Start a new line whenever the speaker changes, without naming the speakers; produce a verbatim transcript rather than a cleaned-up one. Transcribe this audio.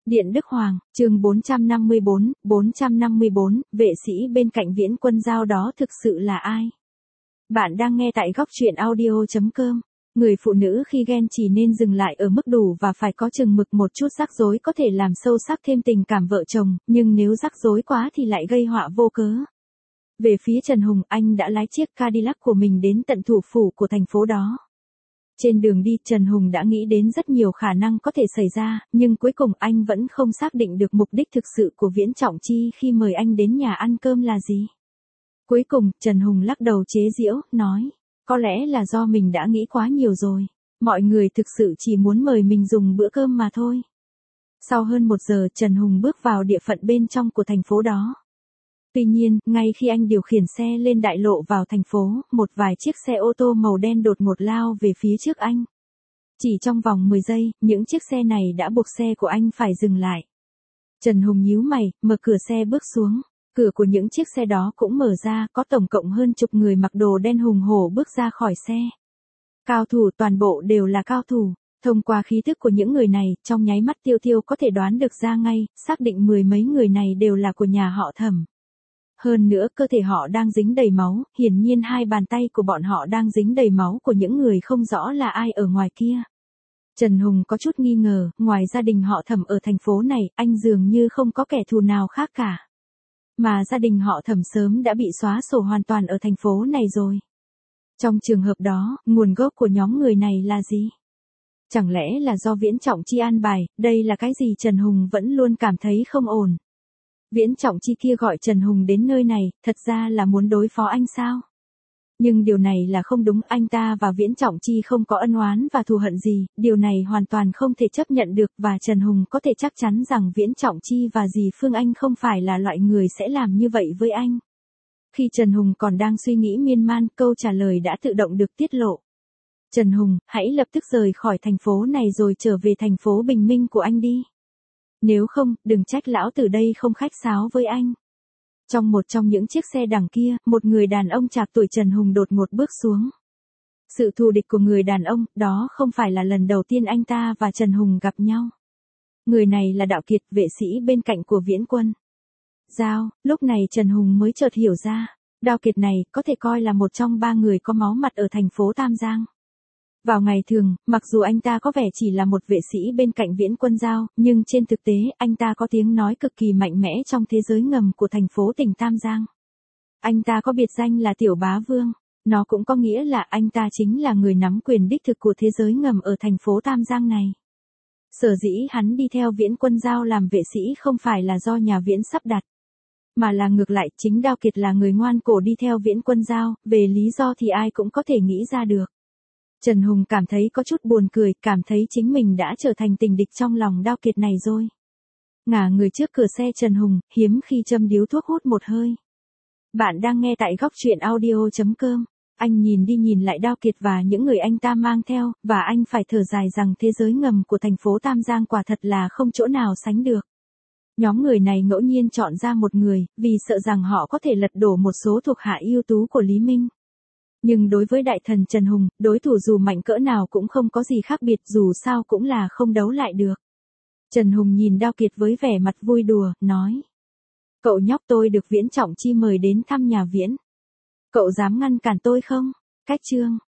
Điện Đức Hoàng, chương bốn trăm năm mươi bốn, bốn trăm năm mươi bốn, vệ sĩ bên cạnh Viễn Quân Giao đó thực sự là ai? Bạn đang nghe tại góc truyện audio chấm com. Người phụ nữ khi ghen chỉ nên dừng lại ở mức đủ và phải có chừng mực, một chút rắc rối có thể làm sâu sắc thêm tình cảm vợ chồng, nhưng nếu rắc rối quá thì lại gây họa vô cớ. Về phía Trần Hùng, anh đã lái chiếc Cadillac của mình đến tận thủ phủ của thành phố đó. Trên đường đi, Trần Hùng đã nghĩ đến rất nhiều khả năng có thể xảy ra, nhưng cuối cùng anh vẫn không xác định được mục đích thực sự của Viễn Trọng Chi khi mời anh đến nhà ăn cơm là gì. Cuối cùng, Trần Hùng lắc đầu chế giễu, nói, có lẽ là do mình đã nghĩ quá nhiều rồi. Mọi người thực sự chỉ muốn mời mình dùng bữa cơm mà thôi. Sau hơn một giờ, Trần Hùng bước vào địa phận bên trong của thành phố đó. Tuy nhiên, ngay khi anh điều khiển xe lên đại lộ vào thành phố, một vài chiếc xe ô tô màu đen đột ngột lao về phía trước anh. Chỉ trong vòng mười giây, những chiếc xe này đã buộc xe của anh phải dừng lại. Trần Hùng nhíu mày, mở cửa xe bước xuống. Cửa của những chiếc xe đó cũng mở ra, có tổng cộng hơn chục người mặc đồ đen hùng hổ bước ra khỏi xe. Cao thủ, toàn bộ đều là cao thủ. Thông qua khí tức của những người này, trong nháy mắt Tiêu Tiêu có thể đoán được ra ngay, xác định mười mấy người này đều là của nhà họ Thẩm. Hơn nữa, cơ thể họ đang dính đầy máu, hiển nhiên hai bàn tay của bọn họ đang dính đầy máu của những người không rõ là ai ở ngoài kia. Trần Hùng có chút nghi ngờ, ngoài gia đình họ Thẩm ở thành phố này, anh dường như không có kẻ thù nào khác cả. Mà gia đình họ Thẩm sớm đã bị xóa sổ hoàn toàn ở thành phố này rồi. Trong trường hợp đó, nguồn gốc của nhóm người này là gì? Chẳng lẽ là do Viễn Trọng Chi an bài? Đây là cái gì Trần Hùng vẫn luôn cảm thấy không ổn. Viễn Trọng Chi kia gọi Trần Hùng đến nơi này, thật ra là muốn đối phó anh sao? Nhưng điều này là không đúng, anh ta và Viễn Trọng Chi không có ân oán và thù hận gì, điều này hoàn toàn không thể chấp nhận được và Trần Hùng có thể chắc chắn rằng Viễn Trọng Chi và dì Phương Anh không phải là loại người sẽ làm như vậy với anh. Khi Trần Hùng còn đang suy nghĩ miên man, câu trả lời đã tự động được tiết lộ. Trần Hùng, hãy lập tức rời khỏi thành phố này rồi trở về thành phố bình minh của anh đi. Nếu không, đừng trách lão từ đây không khách sáo với anh. Trong một trong những chiếc xe đằng kia, một người đàn ông trạc tuổi Trần Hùng đột ngột bước xuống. Sự thù địch của người đàn ông, đó không phải là lần đầu tiên anh ta và Trần Hùng gặp nhau. Người này là Đạo Kiệt, vệ sĩ bên cạnh của Viễn Quân Giao. Lúc này Trần Hùng mới chợt hiểu ra, Đạo Kiệt này có thể coi là một trong ba người có máu mặt ở thành phố Tam Giang. Vào ngày thường, mặc dù anh ta có vẻ chỉ là một vệ sĩ bên cạnh Viễn Quân Giao, nhưng trên thực tế, anh ta có tiếng nói cực kỳ mạnh mẽ trong thế giới ngầm của thành phố tỉnh Tam Giang. Anh ta có biệt danh là Tiểu Bá Vương, nó cũng có nghĩa là anh ta chính là người nắm quyền đích thực của thế giới ngầm ở thành phố Tam Giang này. Sở dĩ hắn đi theo Viễn Quân Giao làm vệ sĩ không phải là do nhà Viễn sắp đặt, mà là ngược lại, chính Đạo Kiệt là người ngoan cổ đi theo Viễn Quân Giao, về lý do thì ai cũng có thể nghĩ ra được. Trần Hùng cảm thấy có chút buồn cười, cảm thấy chính mình đã trở thành tình địch trong lòng Đạo Kiệt này rồi. Ngả người trước cửa xe Trần Hùng, hiếm khi châm điếu thuốc hút một hơi. Bạn đang nghe tại góc truyện audio chấm com. Anh nhìn đi nhìn lại Đạo Kiệt và những người anh ta mang theo, và anh phải thở dài rằng thế giới ngầm của thành phố Tam Giang quả thật là không chỗ nào sánh được. Nhóm người này ngẫu nhiên chọn ra một người, vì sợ rằng họ có thể lật đổ một số thuộc hạ ưu tú của Lý Minh. Nhưng đối với đại thần Trần Hùng, đối thủ dù mạnh cỡ nào cũng không có gì khác biệt, dù sao cũng là không đấu lại được. Trần Hùng nhìn Đạo Kiệt với vẻ mặt vui đùa, nói. Cậu nhóc, tôi được Viễn Trọng Chi mời đến thăm nhà Viễn. Cậu dám ngăn cản tôi không? Cách chương.